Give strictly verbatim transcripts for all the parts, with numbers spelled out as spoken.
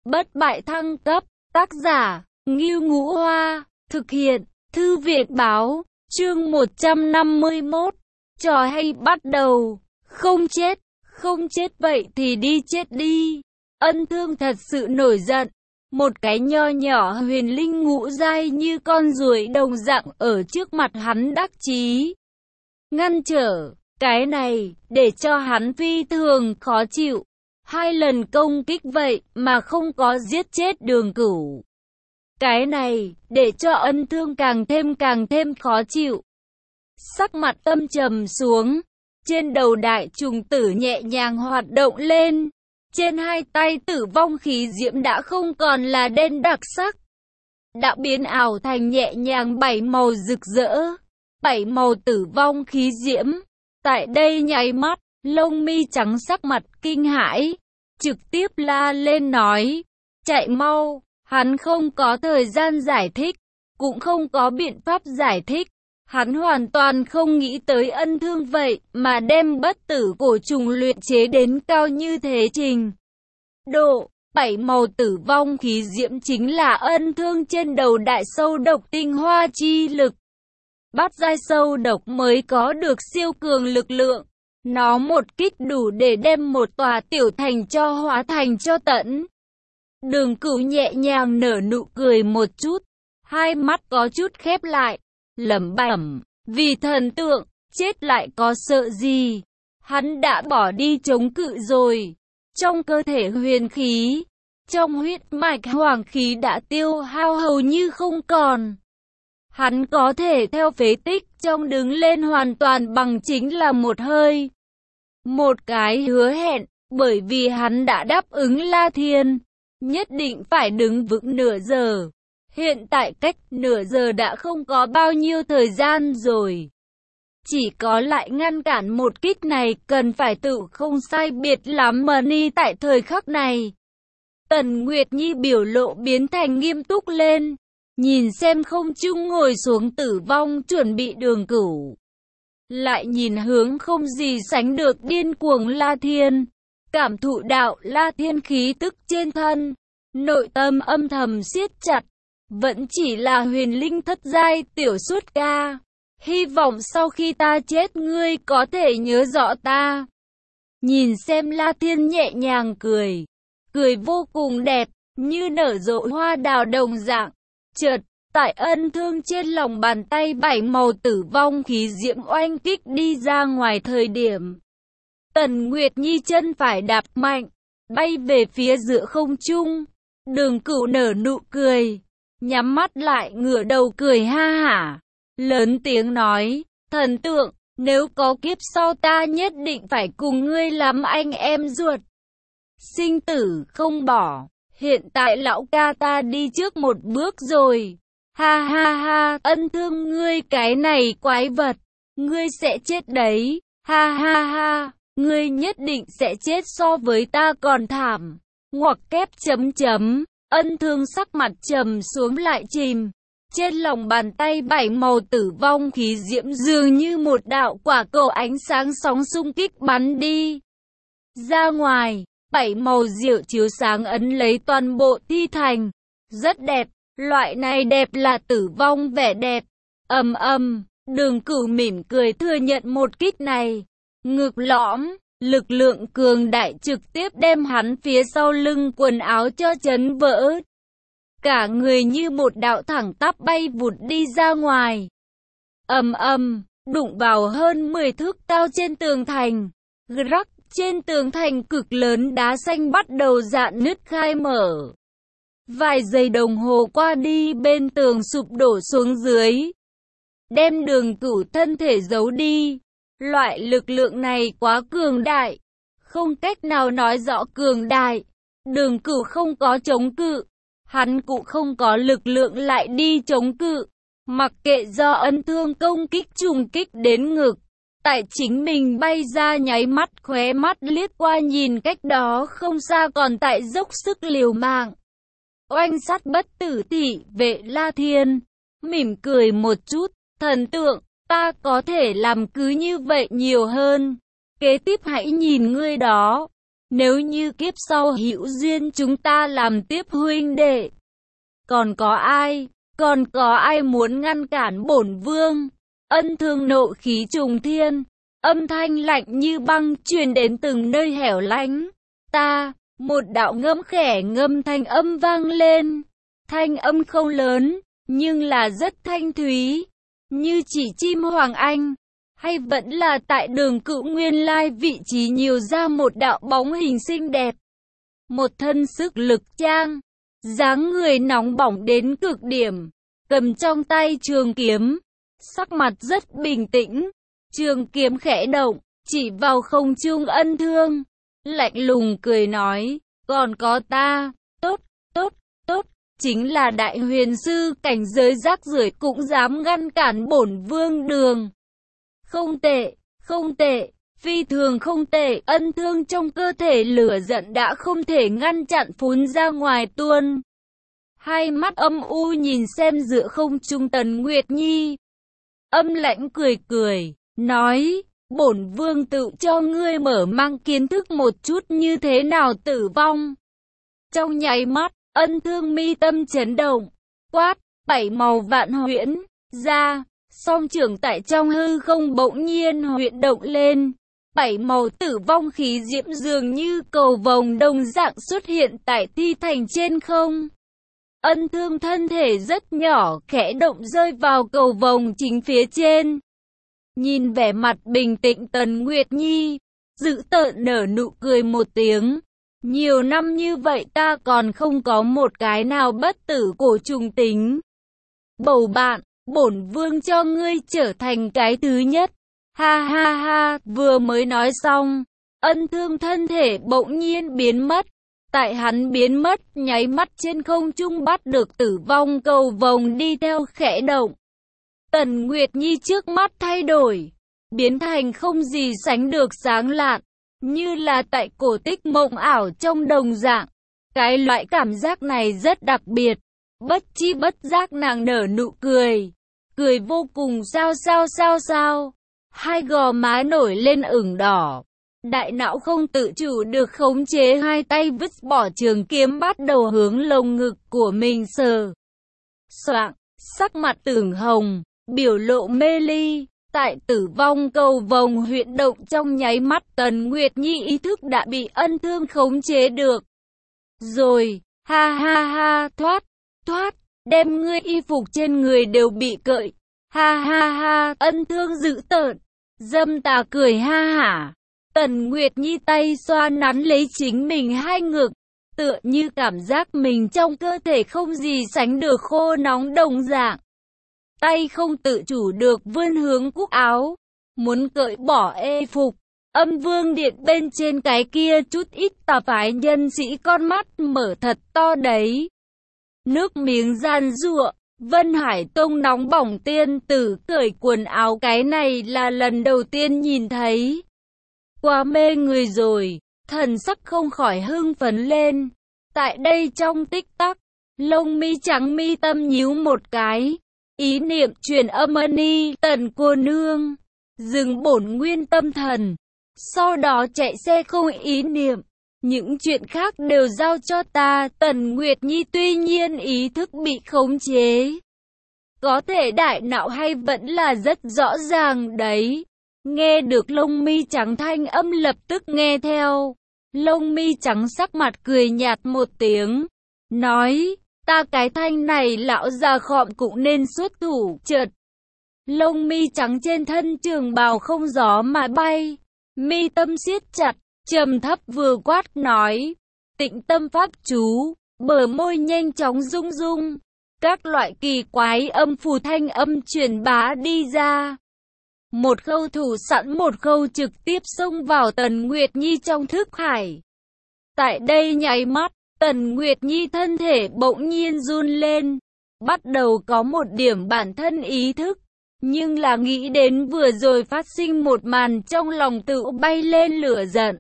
bất bại thăng cấp, tác giả, Ngưu Ngũ Hoa, thực hiện, Thư viện Báo, chương một trăm năm mươi mốt, trò hay bắt đầu, không chết, không chết vậy thì đi chết đi. Ân Thương thật sự nổi giận, một cái nho nhỏ huyền linh ngũ giai như con ruồi đồng dạng ở trước mặt hắn đắc chí ngăn trở, cái này, để cho hắn phi thường khó chịu. Hai lần công kích vậy mà không có giết chết Đường Cửu. Cái này, để cho Ân Thương càng thêm càng thêm khó chịu. Sắc mặt âm trầm xuống, trên đầu đại trùng tử nhẹ nhàng hoạt động lên. Trên hai tay tử vong khí diễm đã không còn là đen đặc sắc, đã biến ảo thành nhẹ nhàng bảy màu rực rỡ. Bảy màu tử vong khí diễm. Tại đây nháy mắt, lông mi trắng sắc mặt kinh hãi, trực tiếp la lên nói, chạy mau. Hắn không có thời gian giải thích, cũng không có biện pháp giải thích. Hắn hoàn toàn không nghĩ tới Ân Thương vậy mà đem bất tử cổ trùng luyện chế đến cao như thế trình độ. Bảy màu tử vong khí diễm chính là Ân Thương trên đầu đại sâu độc tinh hoa chi lực. Bát giai sâu độc mới có được siêu cường lực lượng. Nó một kích đủ để đem một tòa tiểu thành cho hóa thành cho tận. Đường Cửu nhẹ nhàng nở nụ cười một chút, hai mắt có chút khép lại, lẩm bẩm, vì thần tượng, chết lại có sợ gì. Hắn đã bỏ đi chống cự rồi. Trong cơ thể huyền khí, trong huyết mạch hoàng khí đã tiêu hao hầu như không còn. Hắn có thể theo phế tích trong đứng lên hoàn toàn bằng chính là một hơi. Một cái hứa hẹn, bởi vì hắn đã đáp ứng La Thiên, nhất định phải đứng vững nửa giờ. Hiện tại cách nửa giờ đã không có bao nhiêu thời gian rồi. Chỉ có lại ngăn cản một kích này cần phải tự không sai biệt lắm mà ni tại thời khắc này. Tần Nguyệt Nhi biểu lộ biến thành nghiêm túc lên, nhìn xem không trung ngồi xuống tử vong chuẩn bị Đường Cửu. Lại nhìn hướng không gì sánh được điên cuồng La Thiên, cảm thụ đạo La Thiên khí tức trên thân, nội tâm âm thầm siết chặt, vẫn chỉ là huyền linh thất giai tiểu xuất ca. Hy vọng sau khi ta chết ngươi có thể nhớ rõ ta. Nhìn xem La Thiên nhẹ nhàng cười, cười vô cùng đẹp, như nở rộ hoa đào đồng dạng. Chợt, tại Ân Thương trên lòng bàn tay bảy màu tử vong khí diễm oanh kích đi ra ngoài thời điểm. Tần Nguyệt Nhi chân phải đạp mạnh, bay về phía giữa không trung. Đường Cửu nở nụ cười, nhắm mắt lại ngửa đầu cười ha hả, lớn tiếng nói, thần tượng, nếu có kiếp sau ta nhất định phải cùng ngươi làm anh em ruột. Sinh tử không bỏ, hiện tại lão ca ta đi trước một bước rồi. Ha ha ha, Ân Thương ngươi cái này quái vật, ngươi sẽ chết đấy. Ha ha ha, ngươi nhất định sẽ chết so với ta còn thảm. Ngoặc kép chấm chấm, Ân Thương sắc mặt trầm xuống lại chìm. Trên lòng bàn tay bảy màu tử vong khí diễm dường như một đạo quả cầu ánh sáng sóng xung kích bắn đi ra ngoài. Bảy màu diệu chiếu sáng ấn lấy toàn bộ thi thành. Rất đẹp, loại này đẹp là tử vong vẻ đẹp. Ầm ầm, Đường Cửu mỉm cười thừa nhận một kích này. Ngực lõm, lực lượng cường đại trực tiếp đem hắn phía sau lưng quần áo cho chấn vỡ. Cả người như một đạo thẳng tắp bay vụt đi ra ngoài. Ầm ầm, đụng vào hơn mười thước cao trên tường thành. Rắc, trên tường thành cực lớn đá xanh bắt đầu rạn nứt khai mở. Vài giây đồng hồ qua đi bên tường sụp đổ xuống dưới, đem Đường Cửu thân thể giấu đi. Loại lực lượng này quá cường đại, không cách nào nói rõ cường đại. Đường Cửu không có chống cự, hắn cũng không có lực lượng lại đi chống cự. Mặc kệ do Ân Thương công kích trùng kích đến ngực, tại chính mình bay ra nháy mắt khóe mắt liếc qua nhìn cách đó không xa còn tại dốc sức liều mạng oanh sát bất tử thị vệ La Thiên, mỉm cười một chút, thần tượng, ta có thể làm cứ như vậy nhiều hơn. Kế tiếp hãy nhìn ngươi đó. Nếu như kiếp sau hữu duyên chúng ta làm tiếp huynh đệ. Còn có ai, còn có ai muốn ngăn cản bổn vương? Ân Thương nộ khí trùng thiên, âm thanh lạnh như băng truyền đến từng nơi hẻo lánh. Ta, một đạo ngâm khẽ ngâm thanh âm vang lên. Thanh âm không lớn, nhưng là rất thanh thúy, như chỉ chim hoàng anh. Hay vẫn là tại đường cựu nguyên lai vị trí nhiều ra một đạo bóng hình xinh đẹp. Một thân sức lực trang, dáng người nóng bỏng đến cực điểm, cầm trong tay trường kiếm, sắc mặt rất bình tĩnh, trường kiếm khẽ động, chỉ vào không trung Ân Thương, lạnh lùng cười nói, còn có ta, tốt, tốt, tốt, chính là đại huyền sư cảnh giới rác rưởi cũng dám ngăn cản bổn vương đường. Không tệ, không tệ, phi thường không tệ. Ân Thương trong cơ thể lửa giận đã không thể ngăn chặn phun ra ngoài tuôn. Hai mắt âm u nhìn xem giữa không trung Tần Nguyệt Nhi. Âm lãnh cười cười, nói, bổn vương tự cho ngươi mở mang kiến thức một chút như thế nào tử vong. Trong nháy mắt, Ân Thương mi tâm chấn động, quát, bảy màu vạn huyễn, ra. Song trưởng tại trong hư không bỗng nhiên huyễn động lên. Bảy màu tử vong khí diễm dường như cầu vồng đồng dạng xuất hiện tại thi thành trên không. Ân Thương thân thể rất nhỏ khẽ động rơi vào cầu vồng chính phía trên. Nhìn vẻ mặt bình tĩnh Tần Nguyệt Nhi, dữ tợn nở nụ cười một tiếng. Nhiều năm như vậy ta còn không có một cái nào bất tử cổ trùng tính. Bầu bạn, bổn vương cho ngươi trở thành cái thứ nhất. Ha ha ha, vừa mới nói xong, Ân Thương thân thể bỗng nhiên biến mất. Tại hắn biến mất, nháy mắt trên không trung bắt được tử vong cầu vồng đi theo khẽ động. Tần Nguyệt Nhi trước mắt thay đổi, biến thành không gì sánh được sáng lạn, như là tại cổ tích mộng ảo trong đồng dạng. Cái loại cảm giác này rất đặc biệt, bất chi bất giác nàng nở nụ cười, cười vô cùng sao sao sao sao, hai gò má nổi lên ửng đỏ. Đại não không tự chủ được khống chế, hai tay vứt bỏ trường kiếm bắt đầu hướng lồng ngực của mình sờ. Soạng, sắc mặt ửng hồng, biểu lộ mê ly, tại tử vong cầu vồng huyễn động trong nháy mắt Tần Nguyệt Nhi ý thức đã bị Ân Thương khống chế được. Rồi, ha ha ha, thoát, thoát, đem ngươi y phục trên người đều bị cởi. Ha ha ha, Ân Thương dữ tợn, dâm tà cười ha hả. Tần Nguyệt Nhi tay xoa nắn lấy chính mình hai ngực, tựa như cảm giác mình trong cơ thể không gì sánh được khô nóng đồng dạng. Tay không tự chủ được vươn hướng cúc áo, muốn cởi bỏ y phục. Âm vương điện bên trên cái kia chút ít tà phái nhân sĩ con mắt mở thật to đấy. Nước miếng gian giụa, Vân Hải Tông nóng bỏng tiên tử cởi quần áo, cái này là lần đầu tiên nhìn thấy. Quá mê người rồi, thần sắc không khỏi hưng phấn lên. Tại đây trong tích tắc, lông mi trắng mi tâm nhíu một cái. Ý niệm truyền âm ân y, Tần cô nương, dừng bổn nguyên tâm thần. Sau đó chạy xe không ý niệm. Những chuyện khác đều giao cho ta. Tần Nguyệt Nhi tuy nhiên ý thức bị khống chế, có thể đại não hay vẫn là rất rõ ràng đấy. Nghe được lông mi trắng thanh âm lập tức nghe theo. Lông mi trắng sắc mặt cười nhạt một tiếng, nói, ta cái thanh này lão già khọm cũng nên xuất thủ. Chợt, lông mi trắng trên thân trường bào không gió mà bay, mi tâm siết chặt, trầm thấp vừa quát nói, tịnh tâm pháp chú, bờ môi nhanh chóng rung rung, các loại kỳ quái âm phù thanh âm truyền bá đi ra. Một khâu thủ sẵn, một khâu trực tiếp xông vào Tần Nguyệt Nhi trong thức hải. Tại đây nháy mắt, Tần Nguyệt Nhi thân thể bỗng nhiên run lên, bắt đầu có một điểm bản thân ý thức. Nhưng là nghĩ đến vừa rồi phát sinh một màn, trong lòng tự bay lên lửa giận.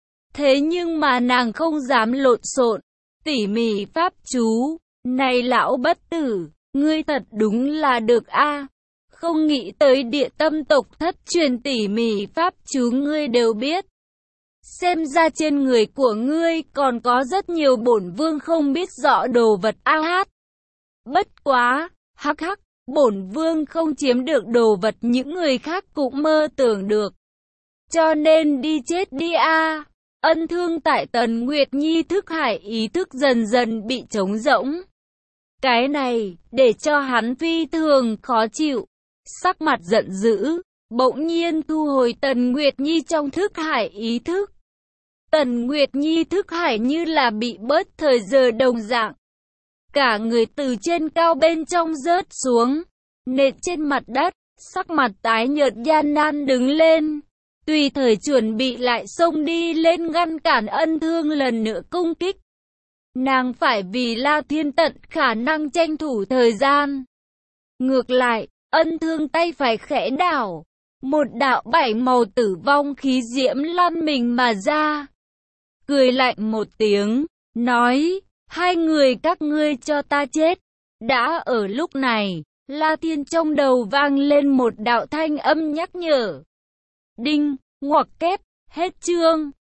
Thế nhưng mà nàng không dám lộn xộn, tỉ mỉ pháp chú, này lão bất tử, ngươi thật đúng là được a. Không nghĩ tới địa tâm tộc thất truyền tỉ mỉ pháp chú ngươi đều biết. xem ra trên người của ngươi còn có rất nhiều bổn vương không biết rõ đồ vật a hát. Bất quá, hắc hắc, bổn vương không chiếm được đồ vật những người khác cũng mơ tưởng được. Cho nên đi chết đi a. Ân Thương tại Tần Nguyệt Nhi thức hải ý thức dần dần bị trống rỗng. Cái này, để cho hắn phi thường khó chịu. Sắc mặt giận dữ, bỗng nhiên thu hồi Tần Nguyệt Nhi trong thức hải ý thức. Tần Nguyệt Nhi thức hải như là bị bớt thời giờ đồng dạng. Cả người từ trên cao bên trong rớt xuống, nện trên mặt đất, sắc mặt tái nhợt gian nan đứng lên. Tùy thời chuẩn bị lại xông đi lên ngăn cản Ân Thương lần nữa công kích. Nàng phải vì La Thiên tận khả năng tranh thủ thời gian. Ngược lại, Ân Thương tay phải khẽ đảo. Một đạo bảy màu tử vong khí diễm lăn mình mà ra. Cười lạnh một tiếng, nói, hai người các ngươi cho ta chết. Đã ở lúc này, La Thiên trong đầu vang lên một đạo thanh âm nhắc nhở. Đinh, ngoặc kép, hết chương.